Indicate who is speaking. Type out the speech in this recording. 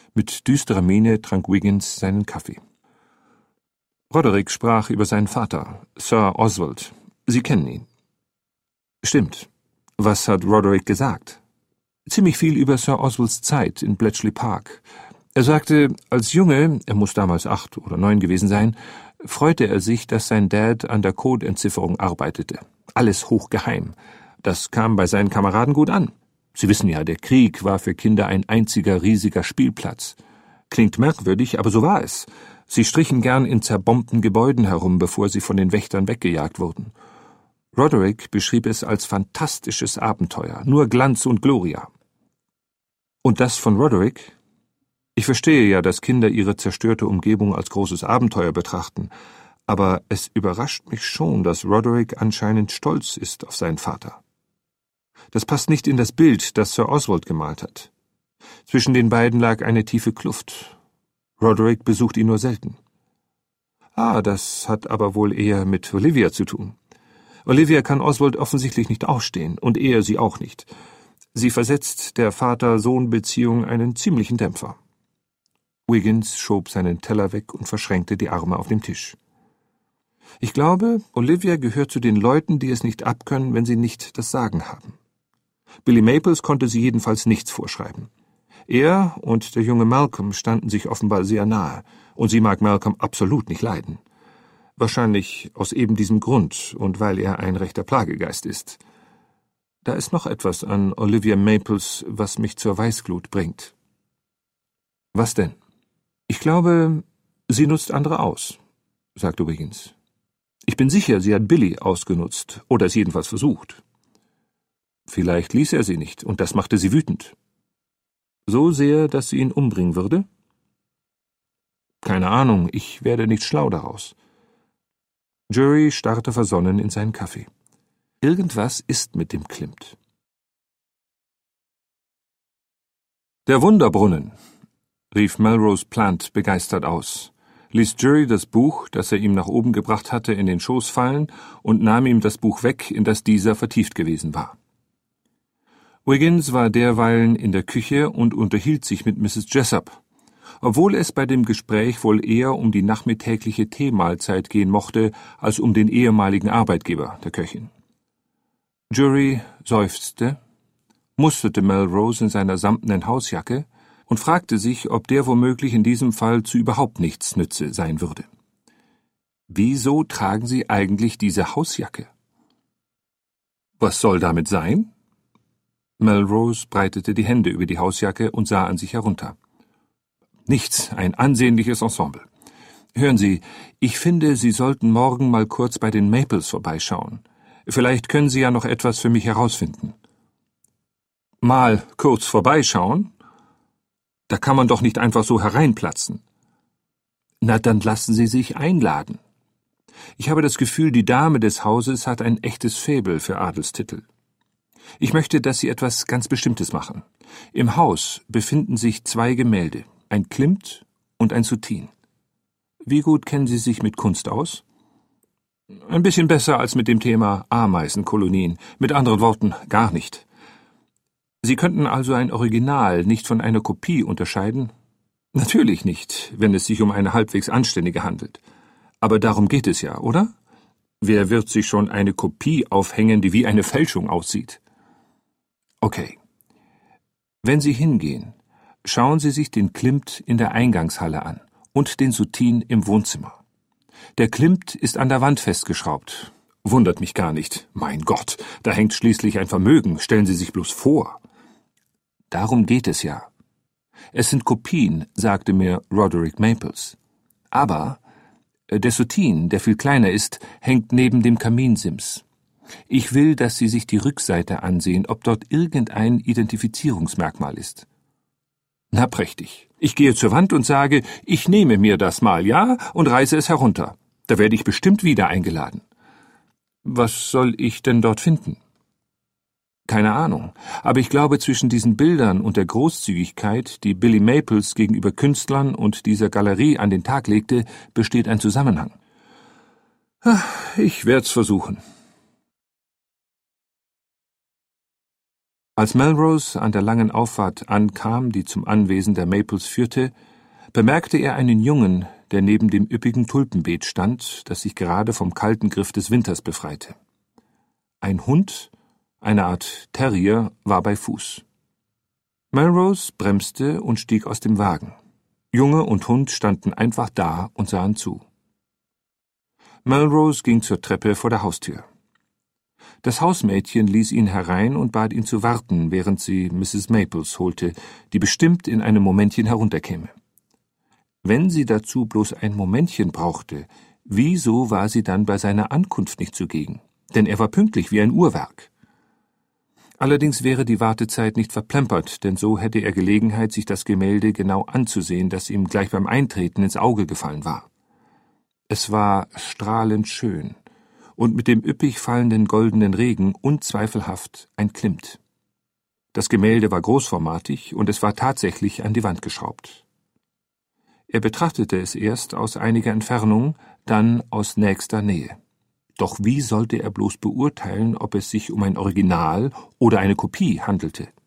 Speaker 1: Mit düsterer Miene trank Wiggins seinen Kaffee. Roderick sprach über seinen Vater, Sir Oswald. Sie kennen ihn. Stimmt. Was hat Roderick gesagt? Ziemlich viel über Sir Oswalds Zeit in Bletchley Park. Er sagte, als Junge, er muss damals 8 oder 9 gewesen sein, freute er sich, dass sein Dad an der Codeentziffерung arbeitete. Alles hochgeheim. Das kam bei seinen Kameraden gut an. Sie wissen ja, der Krieg war für Kinder ein einziger riesiger Spielplatz. Klingt merkwürdig, aber so war es. Sie strichen gern in zerbombten Gebäuden herum, bevor sie von den Wächtern weggejagt wurden. Roderick beschrieb es als fantastisches Abenteuer, nur Glanz und Gloria. Und das von Roderick? Ich verstehe ja, dass Kinder ihre zerstörte Umgebung als großes Abenteuer betrachten, aber es überrascht mich schon, dass Roderick anscheinend stolz ist auf seinen Vater. Das passt nicht in das Bild, das Sir Oswald gemalt hat. Zwischen den beiden lag eine tiefe Kluft. Roderick besucht ihn nur selten. Das hat aber wohl eher mit Olivia zu tun. Olivia kann Oswald offensichtlich nicht ausstehen, und er sie auch nicht. Sie versetzt der Vater-Sohn-Beziehung einen ziemlichen Dämpfer. Wiggins schob seinen Teller weg und verschränkte die Arme auf dem Tisch. Ich glaube, Olivia gehört zu den Leuten, die es nicht abkönnen, wenn sie nicht das Sagen haben. Billy Maples konnte sie jedenfalls nichts vorschreiben. Er und der junge Malcolm standen sich offenbar sehr nahe, und sie mag Malcolm absolut nicht leiden. Wahrscheinlich aus eben diesem Grund und weil er ein rechter Plagegeist ist. Da ist noch etwas an Olivia Maples, was mich zur Weißglut bringt. Was denn? Ich glaube, sie nutzt andere aus, sagte Wiggins. Ich bin sicher, sie hat Billy ausgenutzt, oder es jedenfalls versucht. Vielleicht ließ er sie nicht, und das machte sie wütend. So sehr, dass sie ihn umbringen würde? Keine Ahnung, ich werde nicht schlau daraus. Jerry starrte versonnen in seinen Kaffee. Irgendwas ist mit dem Klimt. Der Wunderbrunnen, rief Melrose Plant begeistert aus, ließ Jerry das Buch, das er ihm nach oben gebracht hatte, in den Schoß fallen und nahm ihm das Buch weg, in das dieser vertieft gewesen war. Wiggins war derweilen in der Küche und unterhielt sich mit Mrs. Jessup, obwohl es bei dem Gespräch wohl eher um die nachmittägliche Teemahlzeit gehen mochte, als um den ehemaligen Arbeitgeber der Köchin. Jerry seufzte, musterte Melrose in seiner samtenen Hausjacke und fragte sich, ob der womöglich in diesem Fall zu überhaupt nichts nütze sein würde. Wieso tragen Sie eigentlich diese Hausjacke? Was soll damit sein? Melrose breitete die Hände über die Hausjacke und sah an sich herunter. Nichts, ein ansehnliches Ensemble. Hören Sie, ich finde, Sie sollten morgen mal kurz bei den Maples vorbeischauen. Vielleicht können Sie ja noch etwas für mich herausfinden. Mal kurz vorbeischauen? Da kann man doch nicht einfach so hereinplatzen. Na, dann lassen Sie sich einladen. Ich habe das Gefühl, die Dame des Hauses hat ein echtes Faible für Adelstitel. Ich möchte, dass Sie etwas ganz Bestimmtes machen. Im Haus befinden sich 2 Gemälde, ein Klimt und ein Soutine. Wie gut kennen Sie sich mit Kunst aus? Ein bisschen besser als mit dem Thema Ameisenkolonien, mit anderen Worten gar nicht. Sie könnten also ein Original nicht von einer Kopie unterscheiden? Natürlich nicht, wenn es sich um eine halbwegs anständige handelt. Aber darum geht es ja, oder? Wer wird sich schon eine Kopie aufhängen, die wie eine Fälschung aussieht? Okay. Wenn Sie hingehen, schauen Sie sich den Klimt in der Eingangshalle an und den Soutine im Wohnzimmer. Der Klimt ist an der Wand festgeschraubt. Wundert mich gar nicht. Mein Gott, da hängt schließlich ein Vermögen. Stellen Sie sich bloß vor. Darum geht es ja. Es sind Kopien, sagte mir Roderick Maples. Aber der Soutine, der viel kleiner ist, hängt neben dem Kaminsims. Ich will, dass Sie sich die Rückseite ansehen, ob dort irgendein Identifizierungsmerkmal ist. Na prächtig. Ich gehe zur Wand und sage, ich nehme mir das mal, ja, und reiße es herunter. Da werde ich bestimmt wieder eingeladen. Was soll ich denn dort finden? Keine Ahnung, aber ich glaube, zwischen diesen Bildern und der Großzügigkeit, die Billy Maples gegenüber Künstlern und dieser Galerie an den Tag legte, besteht ein Zusammenhang. Ich werd's versuchen. Als Melrose an der langen Auffahrt ankam, die zum Anwesen der Maples führte, bemerkte er einen Jungen, der neben dem üppigen Tulpenbeet stand, das sich gerade vom kalten Griff des Winters befreite. Ein Hund, eine Art Terrier, war bei Fuß. Melrose bremste und stieg aus dem Wagen. Junge und Hund standen einfach da und sahen zu. Melrose ging zur Treppe vor der Haustür. Das Hausmädchen ließ ihn herein und bat ihn zu warten, während sie Mrs. Maples holte, die bestimmt in einem Momentchen herunterkäme. Wenn sie dazu bloß ein Momentchen brauchte, wieso war sie dann bei seiner Ankunft nicht zugegen? Denn er war pünktlich wie ein Uhrwerk. Allerdings wäre die Wartezeit nicht verplempert, denn so hätte er Gelegenheit, sich das Gemälde genau anzusehen, das ihm gleich beim Eintreten ins Auge gefallen war. Es war strahlend schön und mit dem üppig fallenden goldenen Regen unzweifelhaft ein Klimt. Das Gemälde war großformatig und es war tatsächlich an die Wand geschraubt. Er betrachtete es erst aus einiger Entfernung, dann aus nächster Nähe. Doch wie sollte er bloß beurteilen, ob es sich um ein Original oder eine Kopie handelte?